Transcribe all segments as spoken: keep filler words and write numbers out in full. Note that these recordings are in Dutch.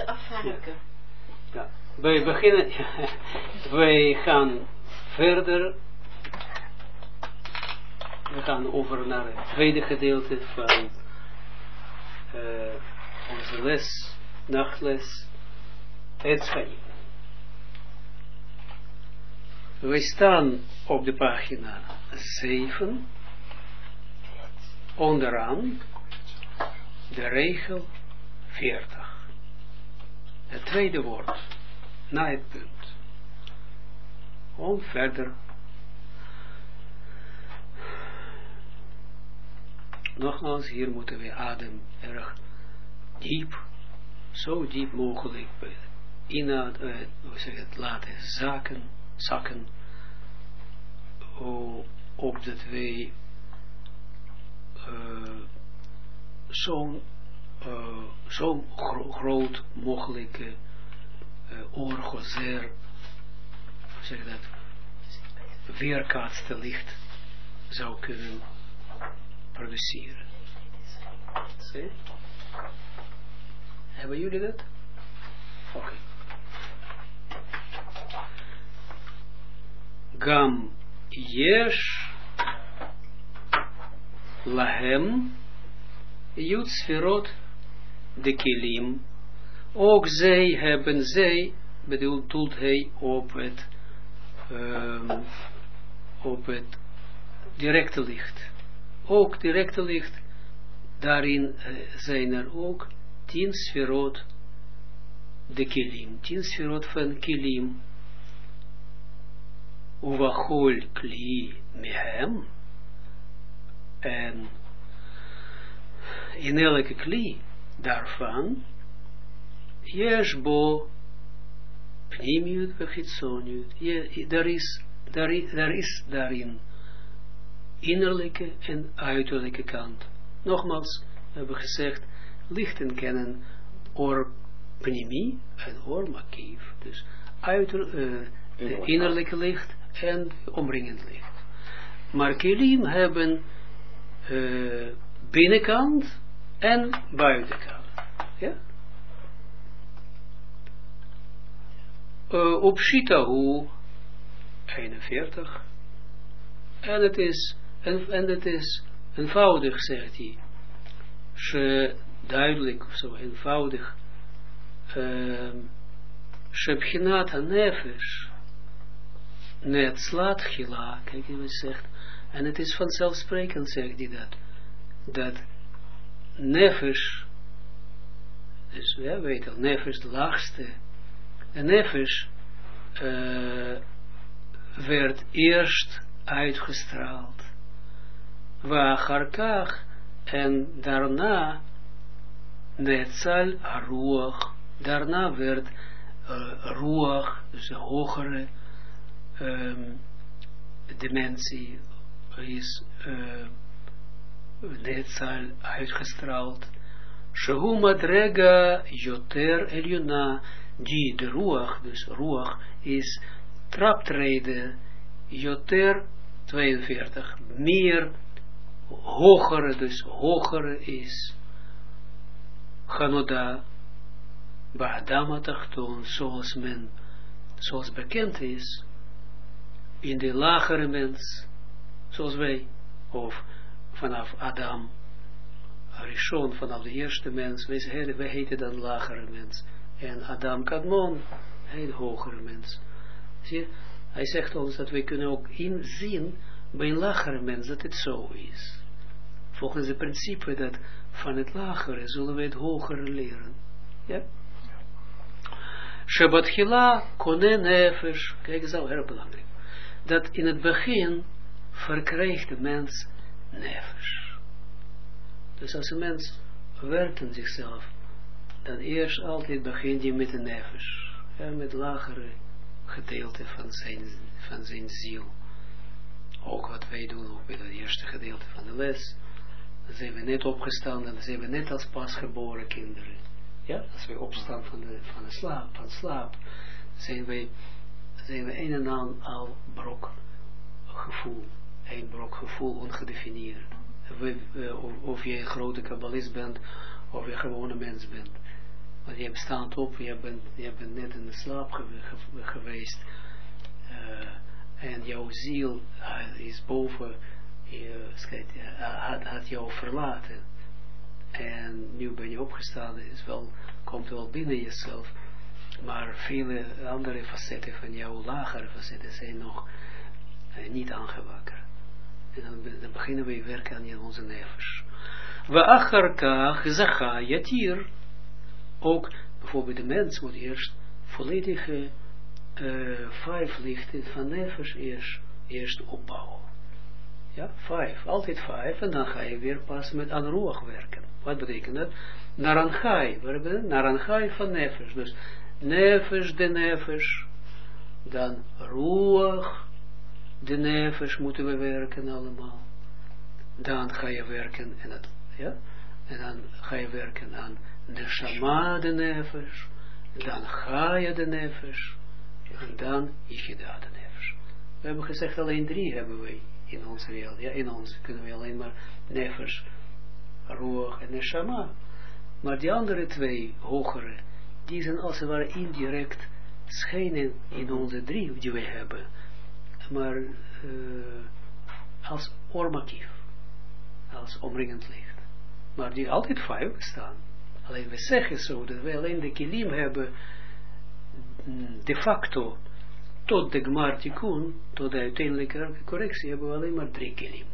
te afhaken. Ja. Ja. Wij beginnen, wij gaan verder, we gaan over naar het tweede gedeelte van uh, onze les, nachtles, het Chaim. We staan op de pagina zeven, onderaan de regel veertig. Het tweede woord, na het punt. Om verder. Nogmaals, hier moeten we adem erg diep, zo diep mogelijk inhoud, uh, hoe zeg het, laten zakken, zakken, uh, opdat wij uh, zo'n uh, zo gro groot mogelijke uh, orgozer, hoe zeg dat, weerkaatste licht zou kunnen produceren. Okay. Hebben jullie dat? Oké. Okay. Gam yesh lahem yud sferot de kilim. Ook zij hebben zij, bedoelt hij op het um, op het directe licht. Ook directe licht, daarin uh, zijn er ook tien sferot de kilim, tien sferot van kilim. Uvachol kli mehem, en in elke kli daarvan, yeshbo pnimiut vechitsoniut, daar is, daar is, daar is daarin innerlijke en uiterlijke kant. Nogmaals, we hebben gezegd, lichten kennen or pnimi en or makief. Dus uiter, uh, de innerlijke licht en omringend licht. Maar kilim hebben uh, binnenkant en buitenkant. Ja? Uh, op Shitahu eenenveertig. En het is En, en het is eenvoudig, zegt hij. She, duidelijk, of zo, eenvoudig. Shebchinat hanefesh. Net slaat gila. Kijk, hij zegt. En het is vanzelfsprekend, zegt hij dat. Dat nefesh. Dus ja, weet al, nefesh de laagste. En nefesh uh, werd eerst uitgestraald. Wacharkach, en daarna netzal haruach, daarna werd uh, ruach, dus de hogere um, dimensie is uh, netzal uitgestraald. Shehu madrega yoter eliona, die de ruach, dus ruach is traptreden, yoter tweeënveertig, meer hogere, dus hogere is Hanoda Ba'adam Tachton, zoals men, zoals bekend is in de lagere mens, zoals wij, of vanaf Adam Rishon, vanaf de eerste mens, wij, wij heten dan lagere mens, en Adam Kadmon heet hogere mens. Zie je? Hij zegt ons dat we kunnen ook inzien bij een lagere mens dat het zo is. Volgens het principe dat van het lagere zullen we het hogere leren. Ja? Shabbat Hila kone nefesh. Kijk, dat is al heel belangrijk. Dat in het begin verkrijgt de mens nefesh. Dus als een mens werkt aan zichzelf, dan eerst altijd begint hij met een nefesh. Ja, met lagere gedeelte van zijn, van zijn ziel. Ook wat wij doen, ook bij het eerste gedeelte van de les. Dan zijn we net opgestaan, dan zijn we net als pasgeboren kinderen. Ja, als we opstaan van de, van de slaap, van slaap, zijn we, zijn we een en al, al brok gevoel. Een brok gevoel, ongedefinieerd. We, we, of, of je een grote kabbalist bent, of je een gewone mens bent. Want je staat op, je bent, je bent net in de slaap ge, ge, geweest, uh, en jouw ziel uh, is boven, je, uh, had, had jou verlaten. En nu ben je opgestaan, is wel, komt wel binnen jezelf, maar vele andere facetten van jouw lagere facetten zijn nog uh, niet aangewakkerd. En dan, dan beginnen we werken aan onze nefesh. We acharkach zacha yatir. Ook bijvoorbeeld de mens moet eerst volledige uh, vijf lichten van nefesh eerst, eerst opbouwen. Ja, vijf, altijd vijf, en dan ga je weer pas met aan ruach werken. Wat betekent dat? Naranchai, we hebben naranchai van nefesh. Dus nefesh de nefesh, dan ruach de nefesh moeten we werken allemaal. Dan ga je werken en het, ja, en dan ga je werken aan neshama de nefesh, dan ga je de nefesh, en dan yichida de nefesh. We hebben gezegd alleen drie hebben we in onze wereld, ja, in ons kunnen we alleen maar nefesh, ruach en neshama. Maar die andere twee hogere, die zijn als het ware indirect schijnen in onze drie die we hebben, maar uh, als oormakief, als omringend licht. Maar die altijd vijf bestaan. Alleen we zeggen zo, dat we alleen de kilim hebben, de facto, tot de gmar tikkun, tot de uiteindelijke correctie, hebben we alleen maar drie kilim.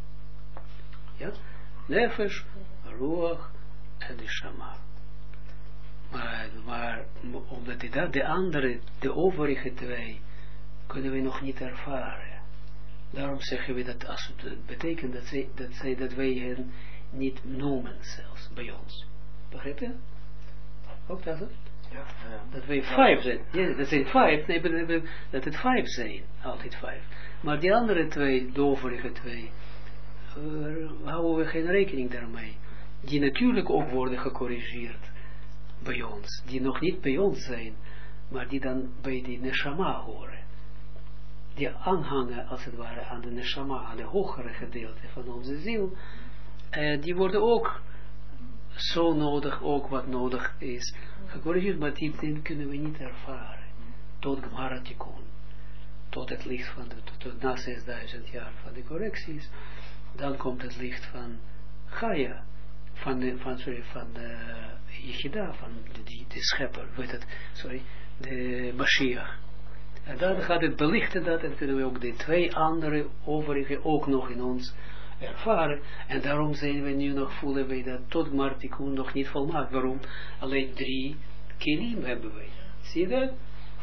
Ja? Nefesh, ruach en de shama. Maar, maar omdat die, de andere, de overige twee, kunnen we nog niet ervaren. Daarom zeggen we dat als het betekent dat, zij, dat, zij, dat wij hen niet noemen zelfs bij ons. Begrijp je? Ook dat? Ja, ja. Dat wij vijf zijn. Ja, dat zijn vijf. Nee, dat het vijf zijn. Altijd vijf. Maar die andere twee, de overige twee, uh, houden we geen rekening daarmee. Die natuurlijk ook worden gecorrigeerd bij ons. Die nog niet bij ons zijn, maar die dan bij die neshama horen. Die aanhangen als het ware aan de neshama, aan de hogere gedeelte van onze ziel. Uh, die worden ook zo nodig, ook wat nodig is, gecorrigeerd, maar die, die kunnen we niet ervaren. Tot Gemara Tikkun, tot het licht van de, tot, tot na zesduizend jaar van de correcties, dan komt het licht van Gaia, van de, van, sorry, van de Yichida, van de, de, de schepper, weet het, sorry, de Mashiach. En dan gaat het belichten dat, en kunnen we ook de twee andere overige ook nog in ons ervaren, en daarom zijn we nu nog, voelen wij dat tot Martikun nog niet volmaakt. Waarom? Alleen drie kilim hebben wij. Zie je dat?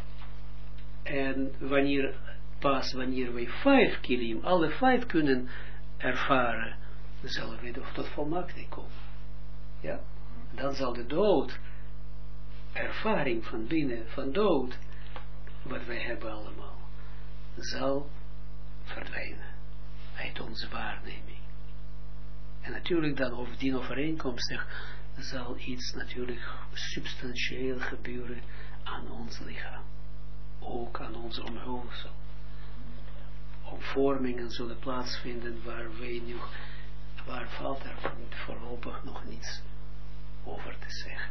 En wanneer, pas wanneer wij vijf kilim, alle vijf kunnen ervaren, zullen we tot volmaaktheid komen. Ja? Dan zal de dood, ervaring van binnen, van dood, wat wij hebben allemaal, zal verdwijnen uit onze waarneming. En natuurlijk dan over die overeenkomstig zal iets natuurlijk substantieel gebeuren aan ons lichaam. Ook aan onze omhulsel. Omvormingen zullen plaatsvinden waar wij nu, waar valt er voorlopig nog niets over te zeggen.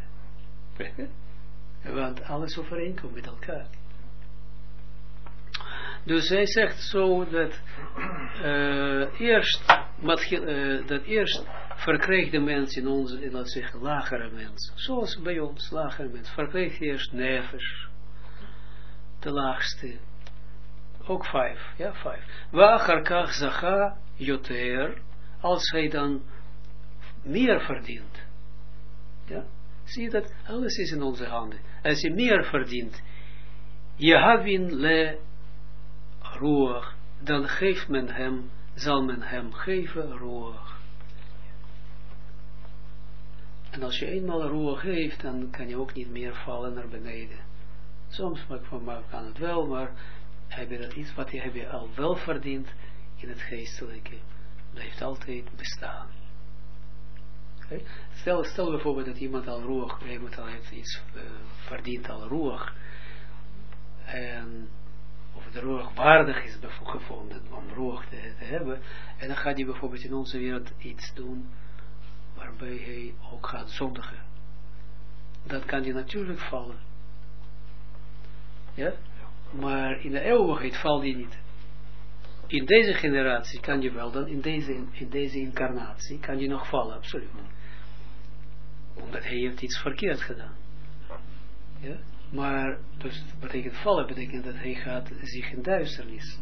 Want alles overeenkomt met elkaar. Dus hij zegt zo dat uh, eerst, uh, dat eerst verkreeg de mens in onze, in, laat zeggen, lagere mens, zoals bij ons, lagere mens, verkreeg eerst nefesh, de laagste, ook vijf, ja, vijf. Wacharkach zacha yoter, als hij dan meer verdient, ja, zie je dat, alles is in onze handen, als hij meer verdient, Yehavin le ruach, dan geeft men hem, zal men hem geven ruach. En als je eenmaal ruach heeft, dan kan je ook niet meer vallen naar beneden. Soms kan het wel, maar heb je dat iets wat je, heb je al wel verdiend in het geestelijke, blijft altijd bestaan. Okay? Stel, stel bijvoorbeeld dat iemand al ruach, iemand al heeft iets uh, verdient al ruach, en of de ruach waardig is gevonden om ruach te, te hebben, en dan gaat hij bijvoorbeeld in onze wereld iets doen waarbij hij ook gaat zondigen. dan kan je natuurlijk vallen. Ja? Maar in de eeuwigheid valt je niet. In deze generatie kan je wel, dan in deze, in deze incarnatie kan je nog vallen, absoluut. Omdat hij heeft iets verkeerd gedaan. Ja? Maar, dus betekent vallen, betekent dat hij gaat zich in duisternis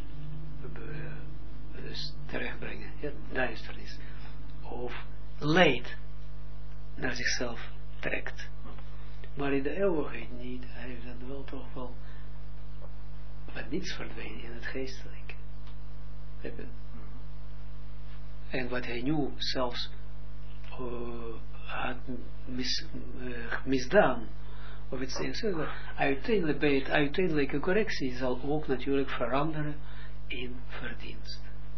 dus terechtbrengen. Ja? Duisternis. Of leed naar zichzelf trekt. Maar in de eeuwigheid niet. Hij heeft dan wel toch wel wat niets verdwenen in het geestelijke. En wat hij nu zelfs uh, had mis, uh, misdaan, of iets dergelijks, uiteindelijk bij het uiteindelijke correctie zal ook natuurlijk veranderen in verdienst.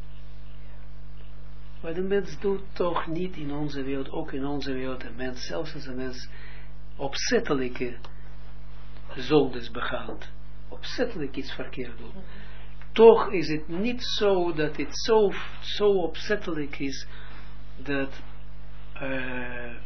Maar de mens doet toch niet in onze wereld, ook in onze wereld, de mens, zelfs als een mens opzettelijke zondes begaat, opzettelijk iets verkeerd doet, toch is het niet zo dat het zo, zo opzettelijk is dat uh,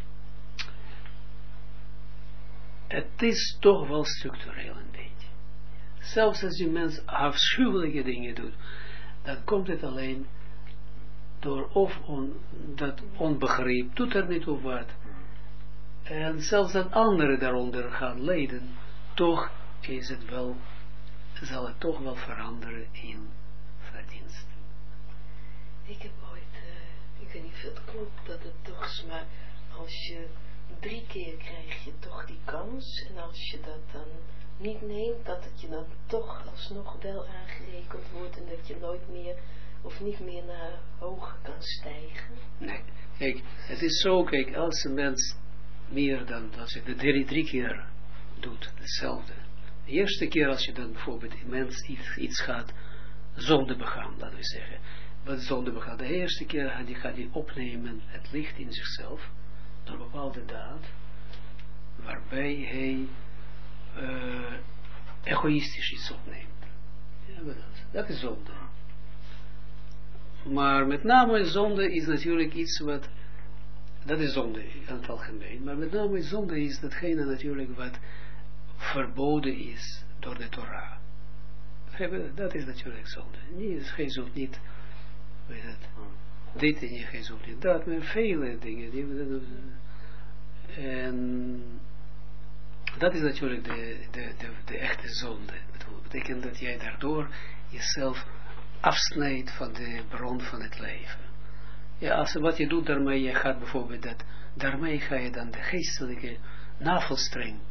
het is toch wel structureel een beetje. Zelfs als je mens afschuwelijke dingen doet, dan komt het alleen door of on, dat onbegrip, doet er niet op wat. En zelfs dat anderen daaronder gaan lijden, toch is het wel, zal het toch wel veranderen in verdienst. Ik heb ooit, uh, ik weet niet of het klopt dat het toch is, maar als je drie keer krijg je toch die kans, en als je dat dan niet neemt, dat het je dan toch alsnog wel aangerekend wordt en dat je nooit meer of niet meer naar hoger kan stijgen. Nee, kijk, het is zo, kijk, als een mens meer dan, als je de drie, drie keer doet, hetzelfde. De eerste keer als je dan bijvoorbeeld een mens iets, iets gaat zonde begaan, laten we zeggen. Wat zonde begaan? De eerste keer gaat hij, gaat hij opnemen het licht in zichzelf, door een bepaalde daad, waarbij hij uh, egoïstisch iets opneemt. Ja, dat, dat is zonde. Maar met name zonde is natuurlijk iets wat, dat is zonde in het algemeen, maar met name zonde is datgene natuurlijk wat verboden is door de Torah. Dat is natuurlijk zonde. Niet, gij zult niet, weet het, dit en gij zult niet dat, maar vele dingen. Die, en dat is natuurlijk de, de, de, de echte zonde. Dat betekent dat jij daardoor jezelf afsnijdt van de bron van het leven. Ja, als wat je doet daarmee, je gaat bijvoorbeeld dat, daarmee ga je dan de geestelijke navelstreng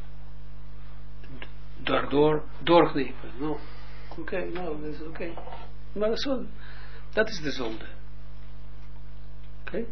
daardoor doorknippen. Nou, oké, okay, nou, dat is oké. Okay. Maar zo, dat is de zonde. Oké? Okay?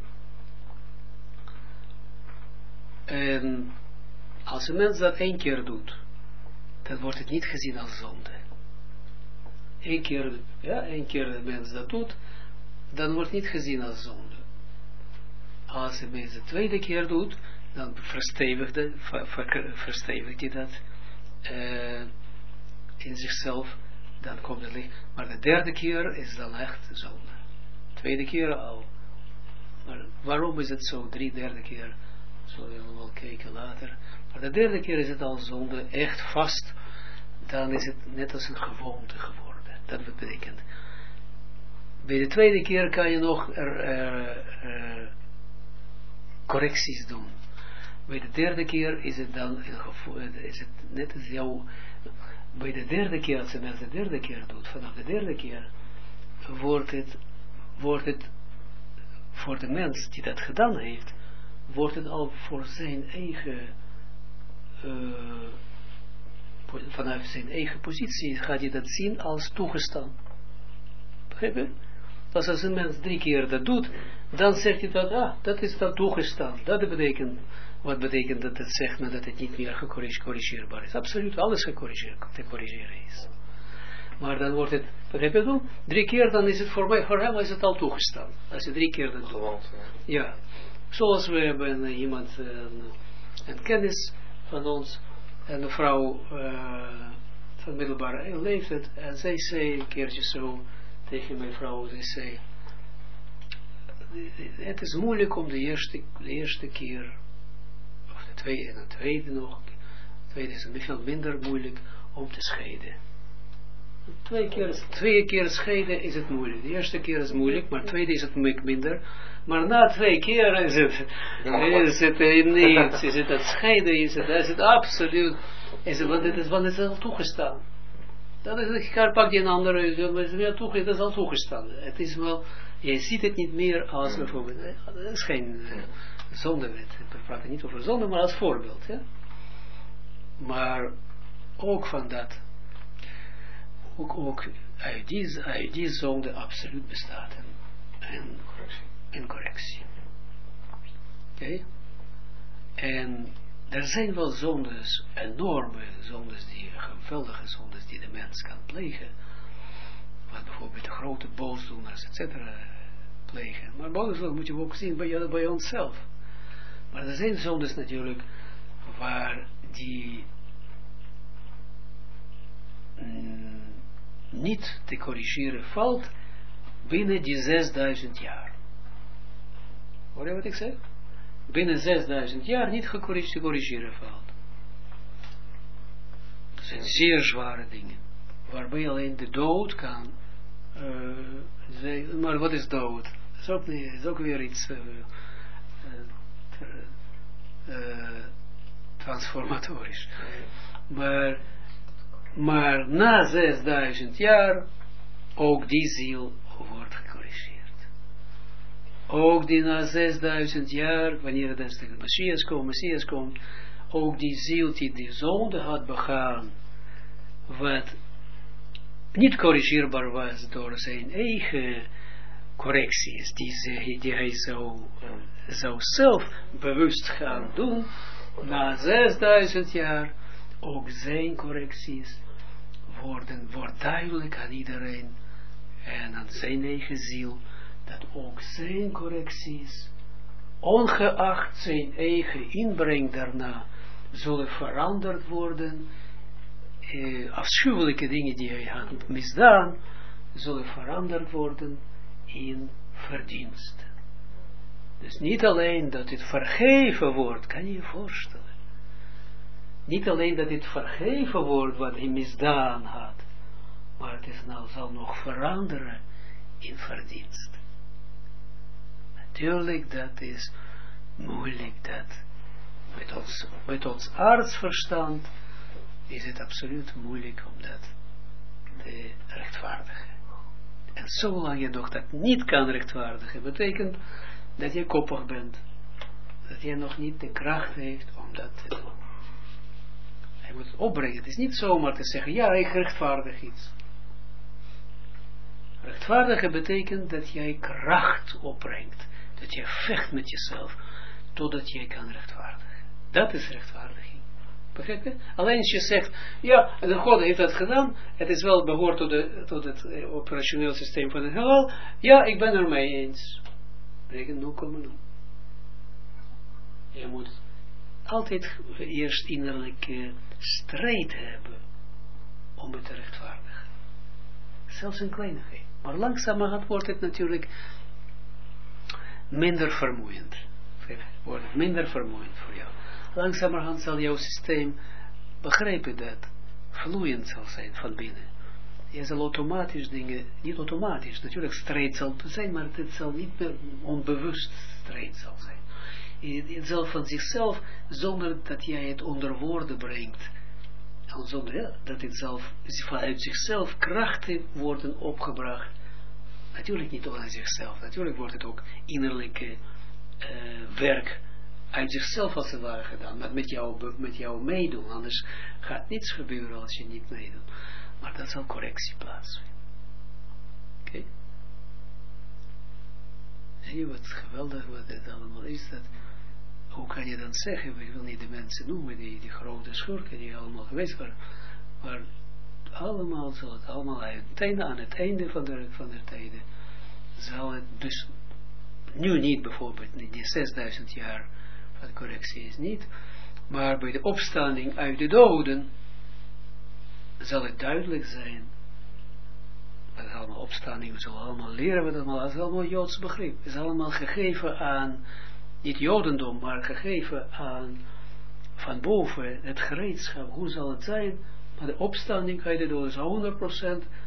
En als een mens dat één keer doet, dan wordt het niet gezien als zonde. Eén keer, ja, één keer de mens dat doet, dan wordt niet gezien als zonde. Als de mens de tweede keer doet, dan verstevigt hij dat uh, in zichzelf, dan komt het licht. Maar de derde keer is dan echt zonde. De tweede keer al. Maar waarom is het zo? Drie derde keer, zullen we wel kijken later. Maar de derde keer is het al zonde, echt vast. Dan is het net als een gewoonte geworden. Dat betekent. Bij de tweede keer kan je nog er, er, er, correcties doen. Bij de derde keer is het dan is het net als jouw. Bij de derde keer, als je mensen de derde keer doet, vanaf de derde keer wordt het, wordt het voor de mens die dat gedaan heeft, wordt het al voor zijn eigen uh, vanuit zijn eigen positie gaat hij dat zien als toegestaan. Begrijp je? Dus als een mens drie keer dat doet, dan zegt hij dat, ah, dat is dan toegestaan. Dat betekent, wat betekent dat het zegt, maar dat het niet meer gecorrigeerbaar is. Absoluut, alles gecorrigeerd, te corrigeren is. Maar dan wordt het, begrijp je dan? Drie keer, dan is het voor mij, voor hem is het al toegestaan. Als je drie keer dat doet. Ja. Zoals we hebben iemand, een, een kennis van ons, en de vrouw uh, van middelbare leeftijd, en zij zei een keertje zo tegen mijn vrouw, zij zei, het is moeilijk om de eerste, de eerste keer, of tweede, en het tweede nog, het tweede is veel minder moeilijk om te scheiden. Twee keer, twee keer scheiden is het moeilijk. De eerste keer is moeilijk, maar de tweede is het minder. Maar na twee keer is het, is het niet, is het het scheiden, is het, is het absoluut, is het, want het is, want het is al toegestaan. Dat is, ik ga pak die een andere, het is al toegestaan. Het is wel, je ziet het niet meer als bijvoorbeeld, dat is geen zondewet. We praten niet over zonde, maar als voorbeeld. Ja? Maar ook van dat, ook, ook uit, die, uit die zonde absoluut bestaat en, en, en correctie. Oké? Okay? En er zijn wel zondes, enorme zondes, die, geweldige zondes die de mens kan plegen. Wat bijvoorbeeld de grote boosdoeners, et cetera plegen. Maar boosdoeners moet je ook zien bij, bij onszelf. Maar er zijn zondes natuurlijk waar die mm, niet te corrigeren valt binnen die zesduizend jaar. Hoor je wat ik zeg? Binnen zesduizend jaar niet te corrigeren valt. Dat zijn zeer zware dingen. Waarbij alleen de dood kan. Uh, zeggen, maar wat is dood? Dat is ook, niet, is ook weer iets uh, uh, uh, transformatorisch. Maar, maar na zesduizend jaar ook die ziel wordt gecorrigeerd. Ook die na zesduizend jaar, wanneer de Messias komt, Messias komt, ook die ziel die die zonde had begaan, wat niet corrigeerbaar was door zijn eigen correcties, die, ze, die hij zou, uh, zou zelf bewust gaan doen, na zesduizend jaar, ook zijn correcties worden, wordt duidelijk aan iedereen en aan zijn eigen ziel, dat ook zijn correcties, ongeacht zijn eigen inbreng daarna, zullen veranderd worden. Eh, afschuwelijke dingen die hij had misdaan, zullen veranderd worden in verdiensten. Dus niet alleen dat het vergeven wordt, kan je je voorstellen. Niet alleen dat het vergeven wordt wat hij misdaan had, maar het is nou, zal nog veranderen in verdiensten. Natuurlijk, dat is moeilijk, dat met ons, met ons artsverstand is het absoluut moeilijk om dat te rechtvaardigen. En zolang je nog dat niet kan rechtvaardigen, betekent dat je koppig bent. Dat je nog niet de kracht heeft om dat te doen. Je moet het opbrengen. Het is niet zomaar te zeggen, ja, ik rechtvaardig iets. Rechtvaardigen betekent dat jij kracht opbrengt. Dat je vecht met jezelf, totdat je kan rechtvaardigen. Dat is rechtvaardiging. Begrijp je? Alleen als je zegt, ja, de God heeft dat gedaan, het is wel behoort tot, de, tot het uh, operationeel systeem van het heelal, ja, ik ben er mee eens. Betekent nul komma nul. Je moet altijd eerst innerlijke strijd hebben om het te rechtvaardigen. Zelfs een kleinigheid. Maar langzamerhand wordt het natuurlijk minder vermoeiend. Wordt het minder vermoeiend voor jou. Langzamerhand zal jouw systeem begrijpen dat vloeiend zal zijn van binnen. Je zal automatisch dingen, niet automatisch, natuurlijk strijd zal zijn, maar het zal niet meer onbewust strijd zal zijn. Het zal van zichzelf, zonder dat jij het onder woorden brengt, zonder ja, dat het zelf, vanuit zichzelf krachten worden opgebracht. Natuurlijk niet aan zichzelf, natuurlijk wordt het ook innerlijke uh, werk uit zichzelf als het ware gedaan, maar met jou, met jou meedoen, anders gaat niets gebeuren als je niet meedoet. Maar dat zal correctie plaatsvinden. Oké? Okay? Zie je wat geweldig wat dit allemaal is? Dat, hoe kan je dan zeggen, ik wil niet de mensen noemen, die, die grote schurken die allemaal geweest waren, maar allemaal zal het allemaal aan het einde, aan het einde van de, van de tijden, zal het dus, nu niet bijvoorbeeld, die zesduizend jaar van correctie is niet, maar bij de opstanding uit de doden, zal het duidelijk zijn, dat is allemaal opstanding, we zullen allemaal leren, wat allemaal, dat is allemaal Joods begrip, het is allemaal gegeven aan, niet Jodendom, maar gegeven aan van boven, het gereedschap, hoe zal het zijn, maar de opstanding uit de doden is honderd procent uh,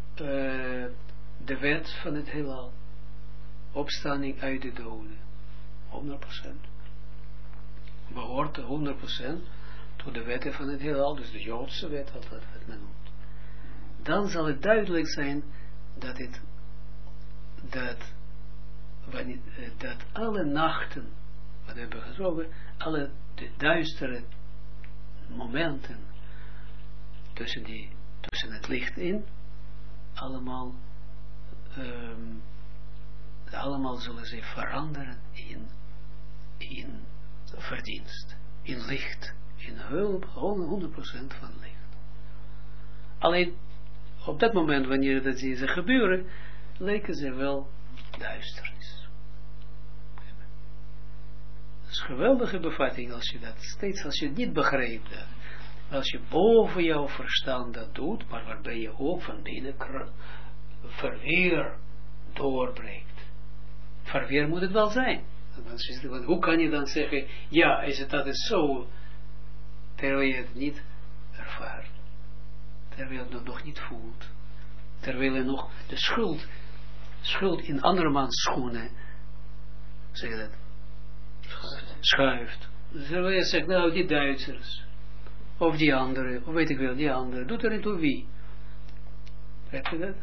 de wet van het heelal. Opstanding uit de doden, honderd procent. Behoort honderd procent tot de wetten van het heelal, dus de Joodse wet, wat men noemt. Dan zal het duidelijk zijn dat het, dat, wanneer, dat alle nachten, wat we hebben gesproken, alle de duistere momenten tussen, die, tussen het licht in, allemaal, um, allemaal zullen ze veranderen in, in verdienst, in licht, in hulp, honderd procent van licht. Alleen, op dat moment, wanneer dat ze gebeuren, lijken ze wel duisternis. Dat is een geweldige bevatting als je dat steeds, als je het niet begrijpt, als je boven jouw verstand dat doet, maar waarbij je ook van binnen verweer doorbreekt. Verweer moet het wel zijn. Want hoe kan je dan zeggen, ja, is het dat is zo, terwijl je het niet ervaart, terwijl je het nog niet voelt, terwijl je nog de schuld, schuld in andermans schoenen, zeg je dat, schuift. Terwijl je zegt, nou die Duitsers, of die andere, of weet ik wel, die andere, doet er niet toe wie. Heb je dat?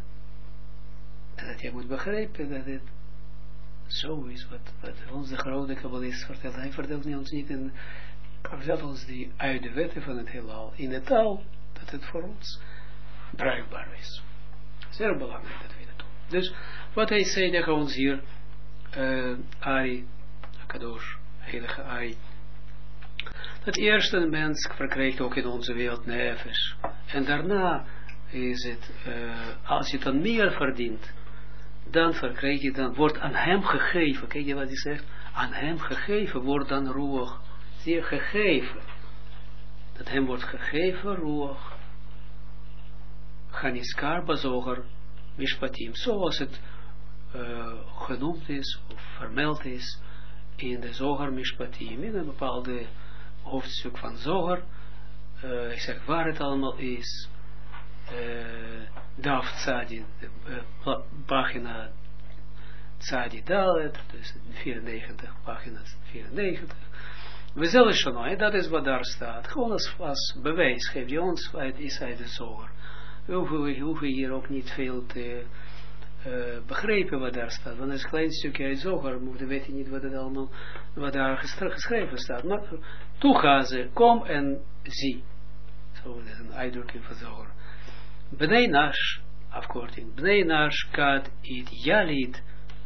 En dat je moet begrijpen dat het zo is, wat, wat ons de grote kabbalist vertelt. Hij vertelt ons niet, in, hij vertelt ons die uit de wetten van het heelal, in de taal, dat het voor ons bruikbaar is. Zeer belangrijk dat we dat doen. Dus, wat hij zei tegen ons hier, uh, Ari, Kadosh, heilige Ari, dat eerste mens verkrijgt ook in onze wereld nefesh. En daarna is het, uh, als je dan meer verdient, dan verkrijg je, dan wordt aan hem gegeven, kijk je wat hij zegt, aan hem gegeven wordt dan roeg, zie je, gegeven, dat hem wordt gegeven roeg, Chaniskar bazoger mishpatim, zoals het uh, genoemd is, of vermeld is, in de Zoger mishpatim, in een bepaalde hoofdstuk van Zoger, uh, ik zeg waar het allemaal is, Uh, Daf Tzadi, uh, pagina Tzadi Dalet, dus vierennegentig, pagina vierennegentig. We zullen schon, dat is wat daar staat. Gewoon als, als bewijs geeft je ons, het is uit de Zoger. We hoeven, we hoeven hier ook niet veel te uh, begrijpen wat daar staat. Want het is een klein stukje uit Zoger, dan weet je niet wat, het allemaal, wat daar geschreven staat. Maar toe gaan ze, kom en zie. Zo is een uitdrukking van Zoger. Bnei Nash, afkorting, Bnei Nash kad it jalit.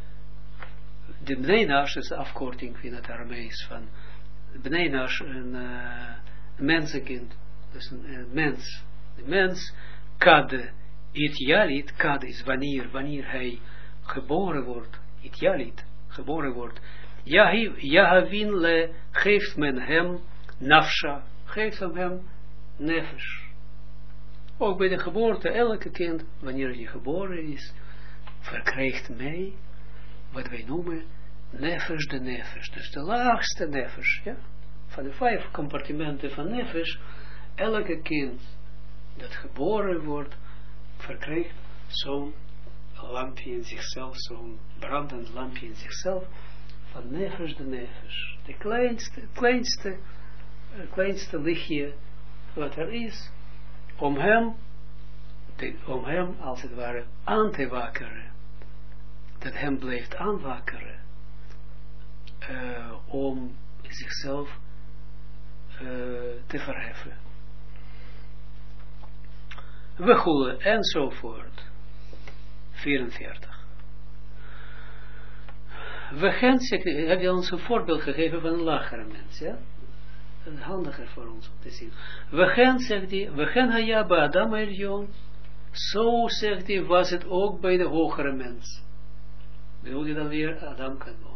De Bnei Nash is de afkorting in het Aramees van Bnei Nash, een uh, mensenkind, dus een uh, mens. De mens, kad it jalit, kad is wanneer, wanneer hij geboren wordt, it jalit, geboren wordt. Yahavin le, geeft men hem nafsha, geeft hem hem nefesh. Ook bij de geboorte, elke kind, wanneer hij geboren is, verkrijgt mij, wat wij noemen, nefesh de nefesh. Dus de laagste nefesh, ja. Van de vijf compartimenten van nefesh, elke kind dat geboren wordt, verkrijgt zo'n lampje in zichzelf, zo'n brandend lampje in zichzelf, van nefesh de nefesh. De kleinste, kleinste, kleinste lichtje wat er is, om hem, te, om hem als het ware aan te wakkeren, dat hem blijft aanwakkeren, uh, om zichzelf uh, te verheffen. We goelen enzovoort. vierenveertig. We gaan, heb je ons een voorbeeld gegeven van een lagere mens, ja? Het is handiger voor ons om te zien. We gaan, zegt hij, we gaan haya bij Adam Elyon. Zo, zegt hij, was het ook bij de hogere mens. Bedoel je dan weer Adam kan doen.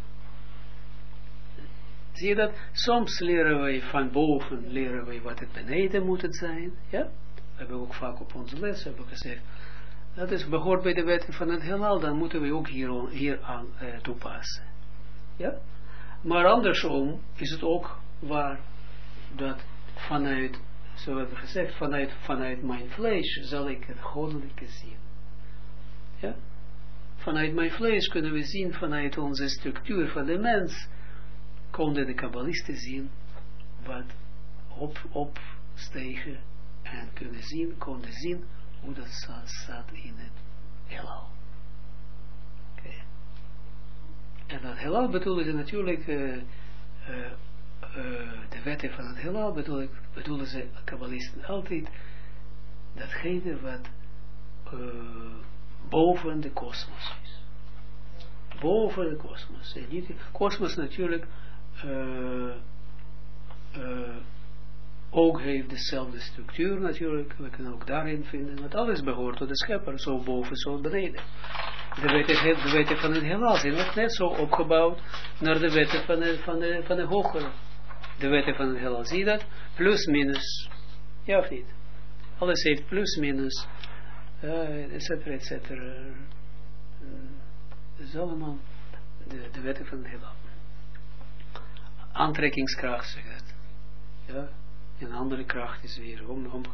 Zie je dat? Soms leren wij van boven, leren wij wat het beneden moet het zijn. Ja? We hebben ook vaak op onze les hebben gezegd. Dat is behoort bij de wetten van het heelal. Dan moeten we ook hier, hier aan uh, toepassen. Ja? Maar andersom is het ook waar. dat vanuit, zo hebben we gezegd, vanuit, vanuit mijn vlees zal ik het goddelijke zien. Ja? Vanuit mijn vlees kunnen we zien, vanuit onze structuur van de mens, konden de kabbalisten zien wat op, opstegen en kunnen zien, konden zien hoe dat staat in het heelal. Okay. En dat heelal bedoelen ze natuurlijk, uh, uh, uh, de wetten van het heelal bedoelen, bedoelen ze kabbalisten altijd datgene wat uh, boven de kosmos is. Boven de kosmos. En niet, kosmos natuurlijk uh, uh, ook heeft dezelfde structuur natuurlijk. We kunnen ook daarin vinden, want alles behoort tot de schepper, zo boven, zo beneden. De wetten, de wetten van het heelal zijn ook net zo opgebouwd naar de wetten van de, van de, van de hogere. De wetten van het heelal, zie je dat? Plus, minus. Ja of niet? Alles heeft plus, minus. Uh, et cetera, et cetera. Uh, dat is allemaal de, de wetten van het heelal. Aantrekkingskracht, zeg dat. Ja. En andere kracht is weer om, om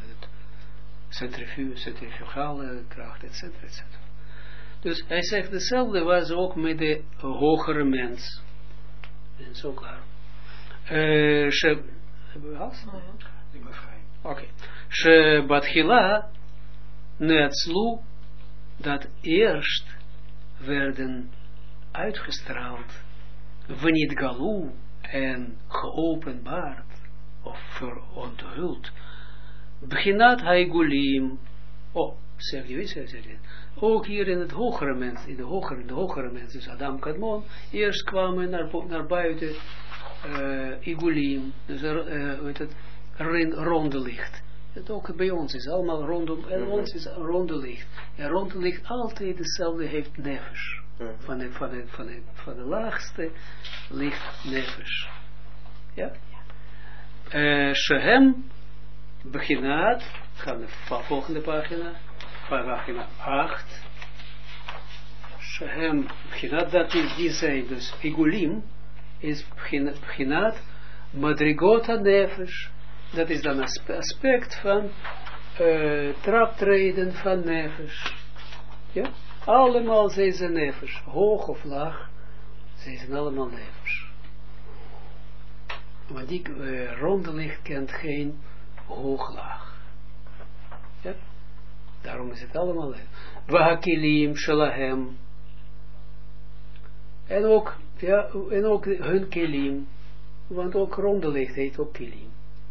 centrifuge, centrifugale kracht, et cetera, et cetera. Dus hij zegt hetzelfde was ook met de hogere mens. En zo klaar. Uh, she, hebben we haast? Ik ben vrij. Oké. She batchila netzlu, dat eerst werden uitgestraald, wanneer galu en geopenbaard, of veronthuld, beginat haigulim, oh, zeg je, zeg je, ook hier in het hogere mens, in de hogere, in de hogere mens, dus Adam Kadmon, eerst kwamen naar, naar buiten, uh, igulim, dus uh, weet het, ronde licht. Het ook bij ons is allemaal rondom, en mm-hmm. ons is ronde licht. En ronde licht altijd hetzelfde heeft nefesh. Mm-hmm. Van, de, van, de, van, de, van de laagste licht nefesh. Ja? Uh, Shehem beginat, gaan de volgende pagina, pagina acht. Shehem beginat, dat is die zijn, dus igulim, is beginat, madrigota nefesh. Dat is dan een aspect van uh, traptreden van nefesh. Ja? Allemaal zijn ze nefesh. Hoog of laag, zij zijn allemaal nefesh. Maar die uh, ronde licht kent geen hoog-laag. Ja? Daarom is het allemaal nefesh. Vahakilim shalahem. En ook, ja, en ook hun kilim. Want ook ronde licht heet ook kilim.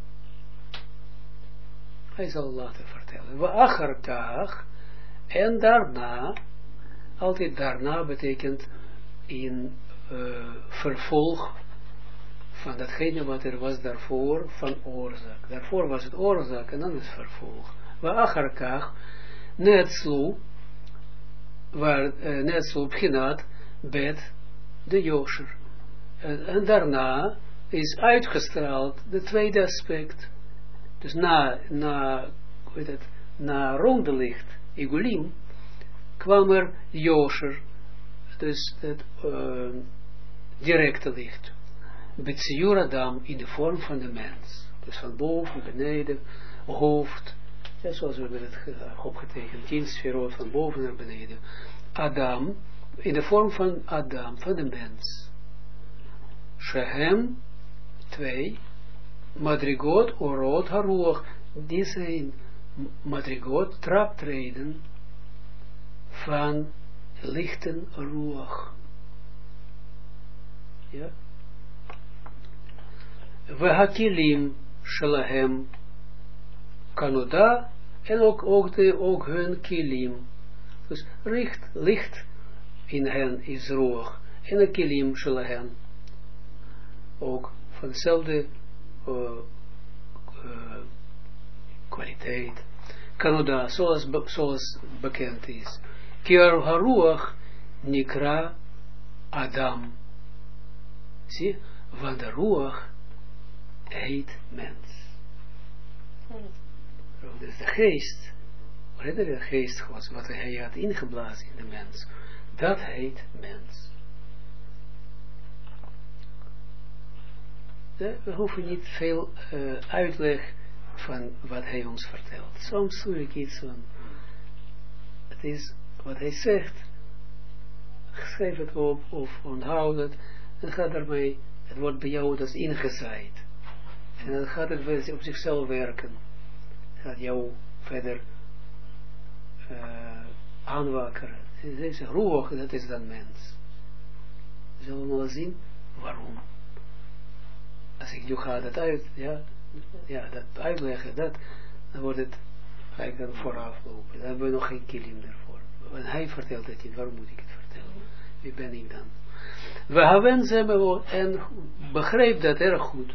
Hij zal later vertellen. We acharkach, en daarna, altijd daarna betekent in uh, vervolg van datgene wat er was daarvoor, van oorzaak. Daarvoor was het oorzaak en dan is vervolg. We acharkach, netzlu, waar uh, netzlu beginat, bet de Yosher. En, en daarna is uitgestraald de tweede aspect. Dus na, na, weet het, na ronde licht, igulim, kwam er Yosher, dus het uh, directe licht. Betsiur Adam in de vorm van de mens. Dus van boven, beneden, hoofd, ja, zoals we hebben het opgetekend, tien sferot van boven naar beneden. Adam, in de vorm van Adam, van de mens. Shehem, twee, Madrigot, orot, haruach, die zijn madrigot, traptreden van lichten ruach. Ja. We hakilim shalahem kanoda, en ook, ook, de, ook hun kilim. Dus licht, licht in hen is ruach, en een kilim shalahem. Ook van dezelfde Uh, uh, kwaliteit. Kanoda, zoals, be, zoals bekend is. Kiar haruach nikra Adam. Zie, want de ruach heet mens. Hmm. Dus de geest, wat de geest was, wat hij had ingeblazen in de mens, dat heet mens. we hoeven niet veel uh, uitleg van wat hij ons vertelt. Soms doe ik iets van, het is wat hij zegt, schrijf het op of onthoud het, en gaat ermee, het wordt bij jou dus ingezaaid. En dan gaat het op zichzelf werken. Gaat jou verder uh, aanwakkeren. Deze roeg, dat is dan mens. We zullen wel zien waarom. Als ik nu ga dat uit, ja, ja, dat uitleggen, dat, dan wordt het, ga ik dan vooraf lopen. Dan hebben we nog geen kilim ervoor. En hij vertelt het niet, waarom moet ik het vertellen? Wie ben ik dan? We hebben ze en begreep dat erg goed.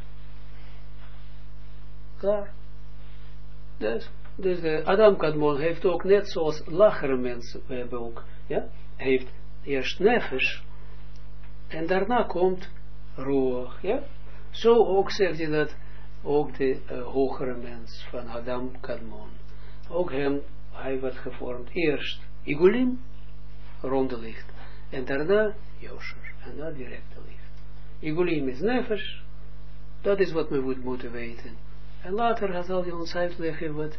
Klaar. Dus, dus de Adam Kadmon heeft ook net zoals lagere mensen, we hebben ook, ja, heeft eerst nefesh en daarna komt roeg, ja. Zo ook zegt hij dat, ook de uh, hogere mens van Adam Kadmon. Ook hem, hij werd gevormd eerst Igulim, ronde licht, en daarna Yosher, en dan directe licht. Igulim is nefesh, dat is wat we moeten weten. En later zal hij ons uitleggen wat,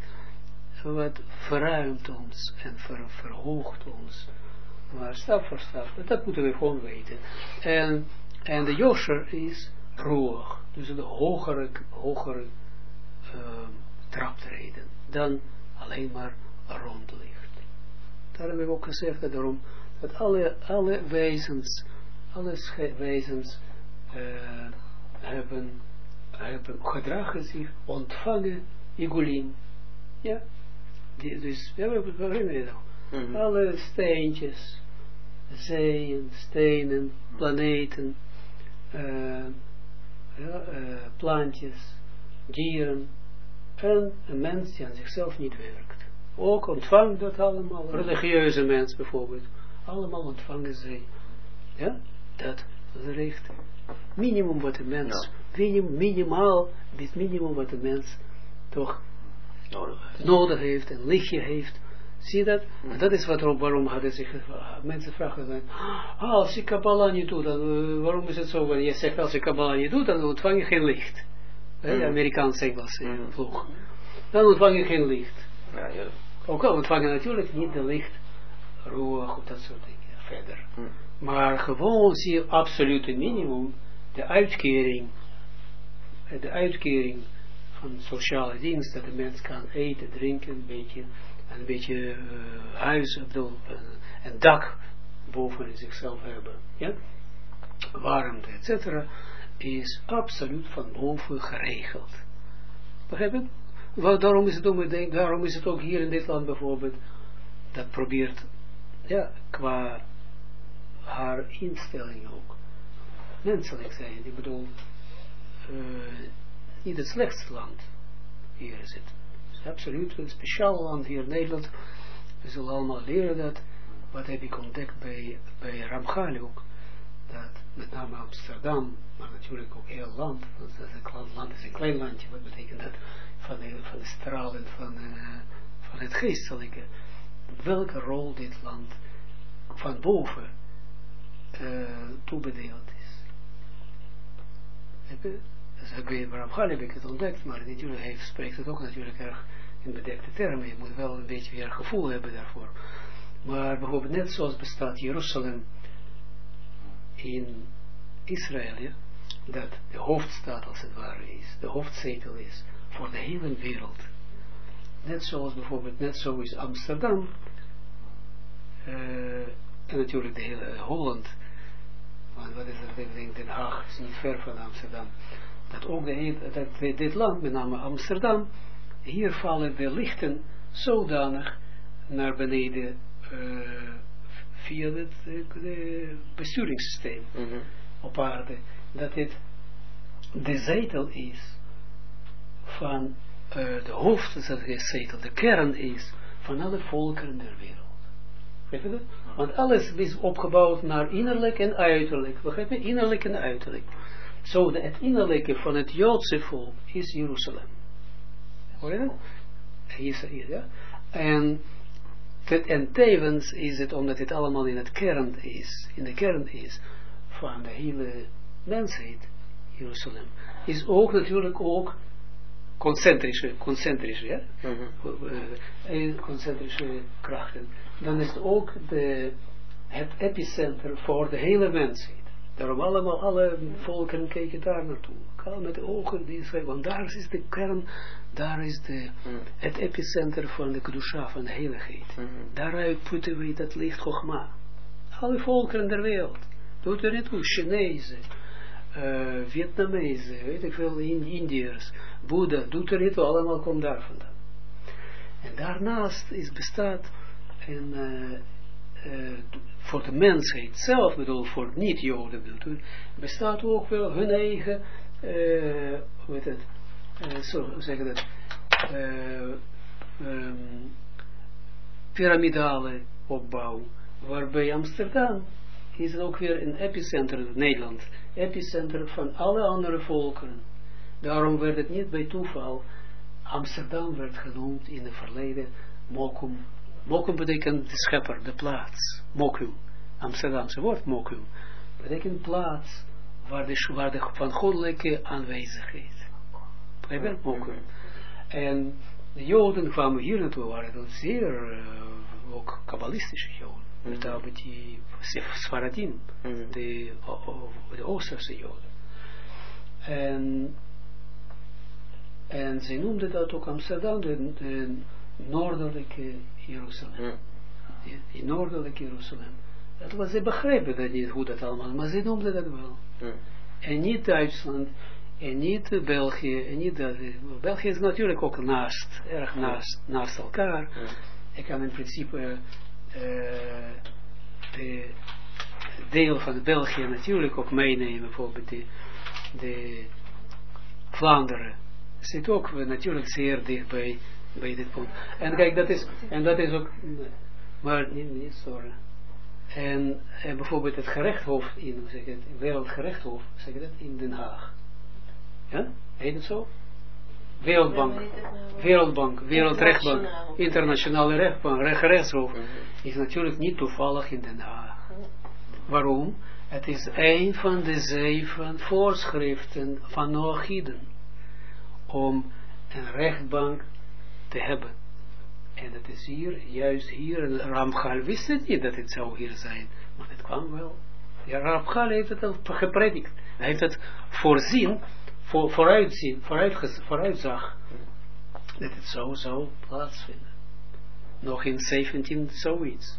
wat verruimt ons en ver, verhoogt ons. Maar stap voor stap, dat moeten we gewoon weten. En, en de Yosher is roeg, dus de hogere, hogere uh, traptreden, dan alleen maar rond licht. Daarom hebben we ook gezegd dat, daarom, dat alle, alle wezens, alle wezens uh, hebben, hebben gedragen zich, ontvangen Igulim. Ja, die, dus, ja, we hebben nog. Mm-hmm. Alle steentjes, zeeën, stenen, planeten, uh, ja, uh, plantjes, dieren en een mens die aan zichzelf niet werkt. Ook ontvangt dat allemaal, religieuze mensen bijvoorbeeld, allemaal ontvangen zij, ja, dat recht, minimum wat een mens, ja. minim, minimaal, dit minimum wat een mens toch nodig heeft, nodig heeft en lichtje heeft. Zie je dat? Mm. Dat is wat, waarom hadden zich, mensen vragen dan, ah, als ik Kabbalah niet doe, dan, uh, waarom is het zo, wanneer je zegt, als ik Kabbalah niet doe, dan ontvang je geen licht. Mm. De Amerikaanse Engels uh, mm. vloog. Dan ontvang je geen licht. Ja, ja. Ook al ontvang je natuurlijk niet de licht, roeg of dat soort dingen, verder. Mm. Maar gewoon zie je absolute minimum, de uitkering, de uitkering van sociale dienst, dat de mens kan eten, drinken, een beetje, een beetje uh, huis, bedoel, uh, een dak boven zichzelf hebben, ja, warmte, et cetera, is absoluut van boven geregeld. Begrijp je? Wel, daarom is het ook, denk, daarom is het ook hier in dit land bijvoorbeeld, dat probeert, ja, qua haar instelling ook, menselijk zijn, ik bedoel, uh, niet het slechtste land, hier is het. Absoluut een speciaal land hier in Nederland. We zullen allemaal leren dat. Wat heb ik ontdekt bij, bij Ramchal ook. Dat met name Amsterdam, maar natuurlijk ook heel land. Want dat is een klein land, is een klein landje. Wat betekent dat? Van de, van de stralen van, uh, van het geestelijke. Welke rol dit land van boven uh, toebedeeld is. Heb je? Dus bij Ramchal heb ik het ontdekt, maar natuurlijk hij spreekt het ook natuurlijk erg in bedekte termen. Je moet wel een beetje weer gevoel hebben daarvoor. Maar bijvoorbeeld net zoals bestaat Jeruzalem in Israël, ja, dat de hoofdstad als het ware is, de hoofdzetel is voor de hele wereld. Net zoals bijvoorbeeld, net zo is Amsterdam, uh, en natuurlijk de hele Holland, want wat is het, ik denk Den Haag is niet ver van Amsterdam. Dat ook de hele, dat dit land, met name Amsterdam, hier vallen de lichten zodanig naar beneden uh, via het uh, besturingssysteem mm-hmm. op aarde, dat het de zetel is van uh, de hoofdzetel, de kern is van alle volkeren der wereld. Begrijp je dat? Want alles is opgebouwd naar innerlijk en uiterlijk. Begrijp je? Innerlijk en uiterlijk. Zo so het innerlijke van het Joodse volk is Jeruzalem. Hoor je dat? Israël, ja. En, en tevens is het, omdat het allemaal in het kern is, in de kern is, van de hele mensheid, Jeruzalem, is ook natuurlijk ook concentrische, concentrische, ja? Mm-hmm. concentrische krachten. Dan is het ook de, het epicenter voor de hele mensheid. Daarom allemaal, alle volken kijken daar naartoe. Al met de ogen, die is, want daar is de kern, daar is de, mm. het epicenter van de kedusha, van de heiligheid. Mm-hmm. Daaruit putten we dat licht Chogma. Alle volken der wereld. Doet er niet toe, Chinezen, uh, Vietnamezen, weet ik veel, Indiërs, Boeddha, doet er niet toe, allemaal komt daar vandaan. En daarnaast is bestaat een, uh, uh, voor de mensheid zelf, bedoel, voor niet-Joden, bedoel, bestaat ook wel hun eigen, uh, hoe heet het, uh, zo, hoe zeg je dat, uh, um, piramidale opbouw, waarbij Amsterdam is het ook weer een epicenter, Nederland, epicenter van alle andere volkeren. Daarom werd het niet bij toeval, Amsterdam werd genoemd in het verleden Mokum. Mokum betekent de schepper, de plaats. Mokum, Amsterdamse woord Mokum, betekent plaats waar de, waar de van goddelijke aanwezigheid. Begrijp Mokum. En de Joden kwamen hier naartoe, waren dan zeer uh, ook kabbalistische Joden. Met name mm-hmm. die Sfaradim, mm-hmm. de, de Oosterse Joden. En, en ze noemden dat ook Amsterdam, de, de noordelijke Jeruzalem. Mm. Die, die noordelijke Jeruzalem. Dat was, ze begrepen dat niet hoe dat allemaal, maar ze noemden dat wel. Mm. En niet Duitsland, en niet België, en niet dat. België is natuurlijk ook naast, erg naast, naast elkaar. Mm. Ik kan in principe Uh, de deel van België natuurlijk ook meenemen, bijvoorbeeld de, de Vlaanderen zit ook natuurlijk zeer dicht bij, bij dit punt. En kijk, dat is, en dat is ook, maar niet, niet sorry. En, en bijvoorbeeld het gerechtshof in, hoe zeg je het, wereldgerechtshof, zeg je dat, in Den Haag. Ja, heet het zo? Wereldbank, Wereldbank, Wereldrechtbank, internationale rechtbank, rechtshof, is natuurlijk niet toevallig in Den Haag. Waarom? Het is een van de zeven voorschriften van Noachiden om een rechtbank te hebben. En dat is hier, juist hier, Ramchal wist het niet dat het zou hier zijn, maar het kwam wel. Ja, Ramchal heeft het al gepredikt, hij heeft het voorzien, Voor, vooruitzien, vooruit, vooruitzag dat het zo zou plaatsvinden. Nog in zeventien zoiets.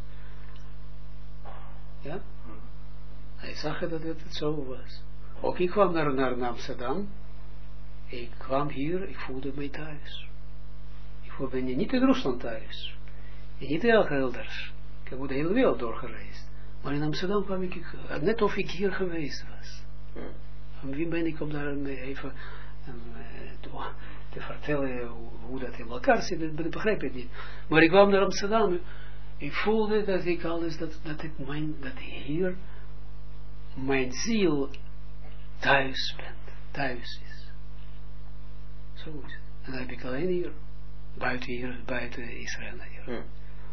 Ja? Hij zag dat het zo was. Ook ik kwam naar, naar Amsterdam. Ik kwam hier, ik voelde mij thuis. Ik voelde mij niet in Rusland thuis. En niet elders. Ik heb de hele wereld doorgereisd. Maar in Amsterdam kwam ik, net of ik hier geweest was. En wie ben ik om daar even uh, te vertellen hoe, hoe dat in elkaar zit, dat begrijp ik niet. Maar ik kwam naar Amsterdam, ik voelde dat ik alles, dat, dat ik mijn, dat hier mijn ziel thuis ben, thuis is. Zo is het. En dan heb ik alleen hier, buiten hier, buiten Israël hier. Hmm.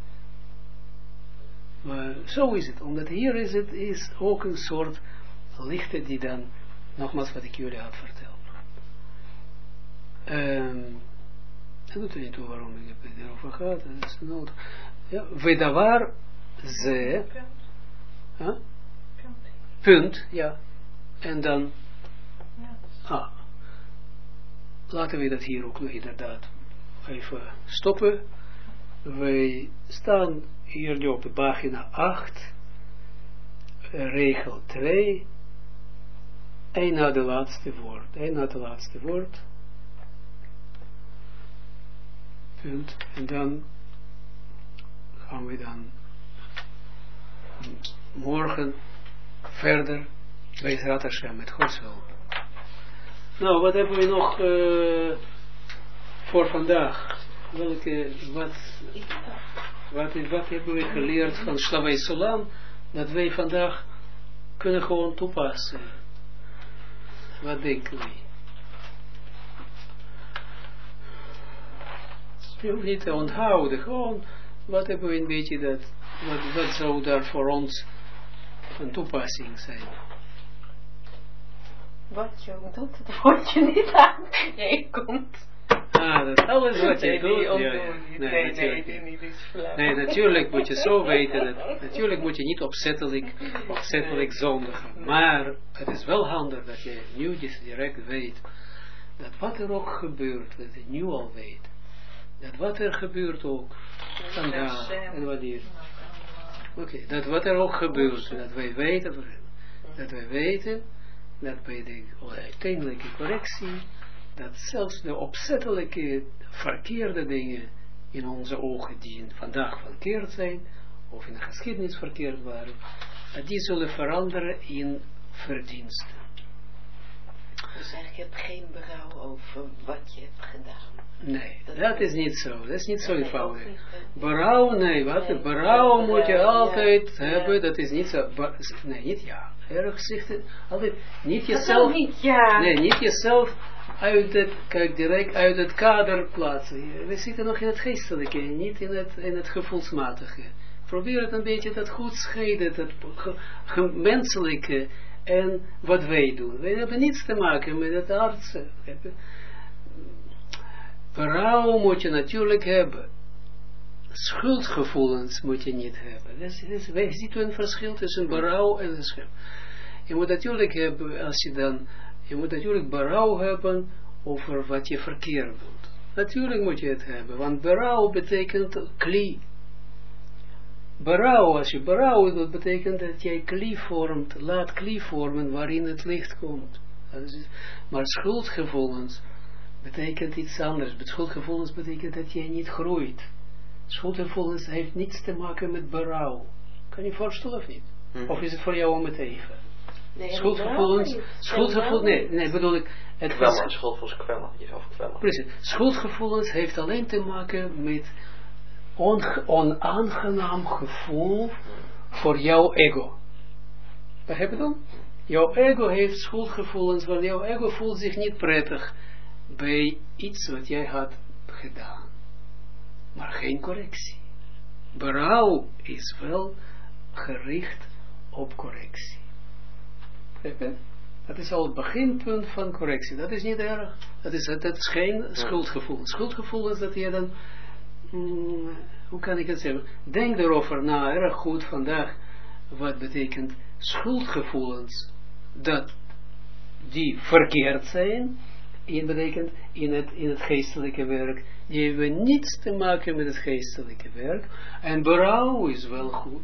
Maar zo is het, omdat hier is het is ook een soort lichten die dan, nogmaals wat ik jullie had verteld. Um, dat doet er niet toe waarom ik het erover gehad, dat is nodig. Ja, Wedavar ze, huh? Punt, ja, en dan, ah, laten we dat hier ook nog inderdaad even stoppen. Wij staan hier nu op de pagina acht, regel twee, één na de laatste woord, één na de laatste woord, punt, en dan gaan we dan morgen verder bij Zrat Hashem met Gods hulp. Nou, wat hebben we nog uh, voor vandaag? Welke, wat, wat, wat hebben we geleerd van Slavei Sulam, dat wij vandaag kunnen gewoon toepassen? Wat denken we? Je hoeft niet te onthouden, gewoon, wat hebben we een beetje dat, wat, wat zou daar voor ons van toepassing zijn? wat je ook doet, het wordt je niet aangerekend. Ah, dat alles wat je nee, doet. Die Ja, ja. nee, Nee, nee, natuurlijk nee, niet. die niet is flauw. Nee, natuurlijk moet je zo weten, dat, natuurlijk moet je niet opzettelijk, opzettelijk zondigen. Maar het is wel handig dat je nu direct weet, dat wat er ook gebeurt, dat je nu al weet, dat wat er gebeurt ook, vandaag en wanneer. Oké, okay, dat wat er ook gebeurt, dat wij weten, dat wij weten, dat bij de uiteindelijke correctie, dat zelfs de opzettelijke verkeerde dingen in onze ogen die vandaag verkeerd zijn, of in de geschiedenis verkeerd waren, dat die zullen veranderen in verdiensten. Dus eigenlijk heb je geen berouw over wat je hebt gedaan. Nee, dat, dat is niet zo. Dat is niet zo eenvoudig. Nee, berouw, nee, wat? Nee, berouw moet je altijd ja, hebben, ja. Dat is niet zo. Nee, niet ja. Erg zegt altijd, niet jezelf, niet, ja. Nee, niet jezelf uit het, kijk, direct uit het kader plaatsen. We zitten nog in het geestelijke, niet in het, in het gevoelsmatige. Probeer het een beetje dat goed scheiden, dat ge, ge, menselijke en wat wij doen. Wij hebben niets te maken met het artsen. Berouw moet je natuurlijk hebben. Schuldgevoelens moet je niet hebben. Dus, dus, wij zien een verschil tussen berouw en een schuld. Je moet natuurlijk hebben, als je dan, je moet natuurlijk berouw hebben over wat je verkeerd doet. Natuurlijk moet je het hebben, want berouw betekent kli. Berouw, als je berouw doet, betekent dat jij kli vormt, laat kli vormen waarin het licht komt. Is, maar schuldgevoelens betekent iets anders. Schuldgevoelens betekent dat jij niet groeit. Schuldgevoelens heeft niets te maken met berouw. Kan je je voorstellen of niet? Mm-hmm. Of is het voor jou om het even? Nee, schuldgevoelens, schuldgevoelens, nee, nee, bedoel ik. Het kwellen, schuldgevoelens kwellen, jezelf kwellen. Precies. Schuldgevoelens heeft alleen te maken met on, onaangenaam gevoel voor jouw ego. Begrijp je dan? Jouw ego heeft schuldgevoelens, want jouw ego voelt zich niet prettig bij iets wat jij had gedaan. Maar geen correctie. Berouw is wel gericht op correctie. Dat is al het beginpunt van correctie. Dat is niet erg. Dat is, dat is geen schuldgevoel. Schuldgevoel is dat je dan, hmm, hoe kan ik het zeggen? Denk erover na, erg goed vandaag. Wat betekent schuldgevoelens? Dat die verkeerd zijn. In betekent in het, in het geestelijke werk. Die hebben niets te maken met het geestelijke werk. En berouw is wel goed.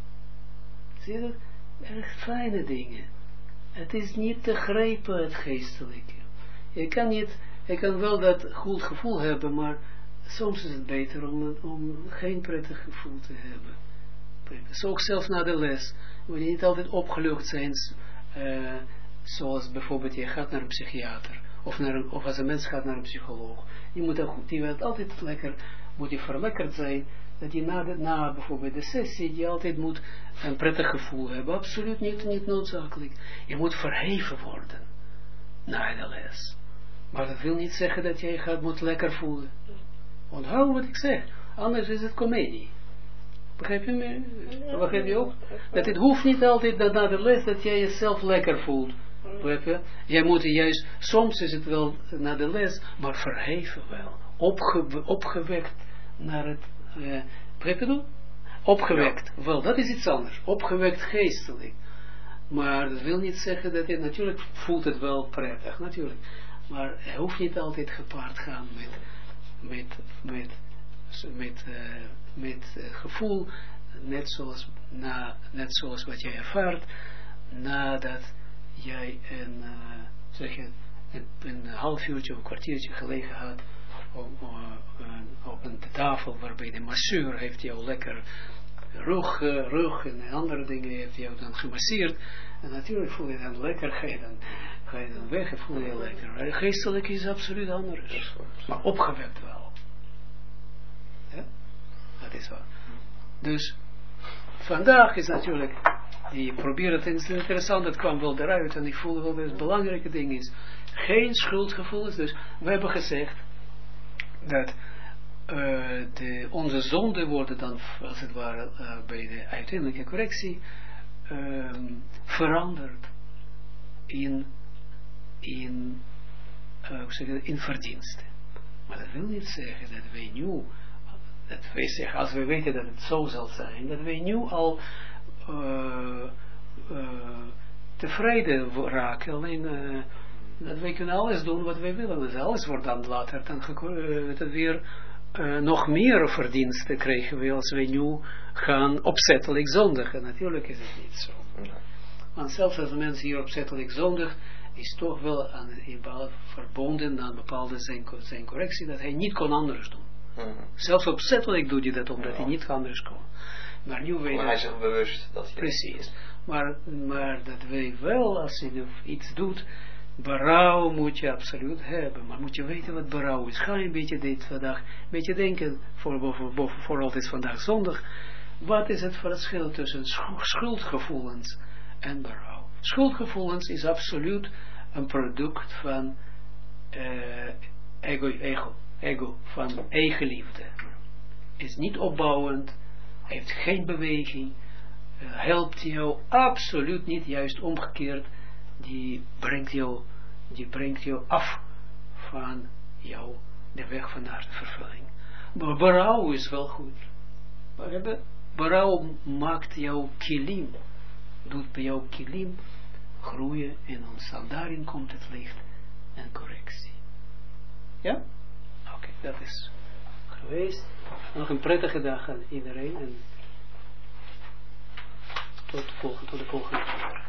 Zie je dat? Erg fijne dingen. Het is niet te grijpen, het geestelijke. Je kan niet, je kan wel dat goed gevoel hebben, maar soms is het beter om, om geen prettig gevoel te hebben. Zo ook zelfs na de les. Moet je niet altijd opgelucht zijn, uh, zoals bijvoorbeeld je gaat naar een psychiater. Of, naar een, of als een mens gaat naar een psycholoog. Je moet ook, die wordt altijd lekker, moet je verlekkerd zijn, dat je na, de, na bijvoorbeeld de sessie, je altijd moet een prettig gevoel hebben. Absoluut niet, niet noodzakelijk. Je moet verheven worden na de les. Maar dat wil niet zeggen dat je gaat moet lekker voelen. Onthoud wat ik zeg. Anders is het komedie. Begrijp je me? Begrijp je ook? Dat het hoeft niet altijd dat na de les dat jij jezelf lekker voelt. Begrijp je? Jij moet juist, soms is het wel na de les, maar verheven wel. Opge, opgewekt naar het, uh, begrijp je dat? Opgewekt, ja. Wel, dat is iets anders. Opgewekt geestelijk. Maar dat wil niet zeggen dat je, natuurlijk voelt het wel prettig, natuurlijk. Maar het hoeft niet altijd gepaard gaan met, met, met, met, uh, met uh, gevoel, net zoals, na, net zoals wat jij ervaart, nadat jij een, uh, zeg je, een, een half uurtje of een kwartiertje gelegen had op, uh, uh, op een tafel waarbij de masseur heeft jou lekker rug, uh, rug en andere dingen heeft jou dan gemasseerd. En natuurlijk voel je dan lekker, ga je dan, ga je dan weg en voel je lekker. Geestelijk is absoluut anders. Maar opgewekt wel. Ja? Dat is waar. Dus vandaag is natuurlijk, die probeert het, het is interessant, het kwam wel eruit en ik voelde wel dat het belangrijke ding is. Geen schuldgevoelens, dus we hebben gezegd dat uh, de, onze zonden worden dan, als het ware, uh, bij de uiteindelijke correctie um, veranderd in in, uh, hoe zeg je, in verdiensten. Maar dat wil niet zeggen dat wij nu, dat wij zeggen, als we weten dat het zo zal zijn, dat wij nu al uh, uh, tevreden raken, alleen uh, dat wij kunnen alles doen wat wij willen. Dus alles wordt dan later dan uh, dat weer uh, nog meer verdiensten krijgen we als wij nu gaan opzettelijk zondigen. Natuurlijk is het niet zo. Want zelfs als mensen hier opzettelijk zondig is toch wel aan, verbonden aan bepaalde zijn, zijn correctie dat hij niet kon anders doen. Mm-hmm. Zelfs opzettelijk doet hij dat omdat ja. hij niet anders kon. Maar nu weet maar hij is zich bewust dat hij precies. Maar, maar dat wij wel, als je iets doet, berouw moet je absoluut hebben. Maar moet je weten wat berouw is. Ga een beetje dit vandaag, een beetje denken, voor, voor, voor, vooral het is vandaag zondag. Wat is het verschil tussen schuldgevoelens en berouw? Schuldgevoelens is absoluut een product van uh, ego, ego, ego, van eigenliefde. Is niet opbouwend, heeft geen beweging, uh, helpt jou absoluut niet, juist omgekeerd, die brengt jou, die brengt jou af van jou, de weg van naar de vervulling. Maar berouw is wel goed. Maar hebben, berouw maakt jou kilim, doet bij jou kilim groeien en ontstaan. Daarin komt het licht en correctie. Ja? Oké, okay, dat is geweest. Nog een prettige dag aan iedereen en tot, volgende, tot de volgende keer.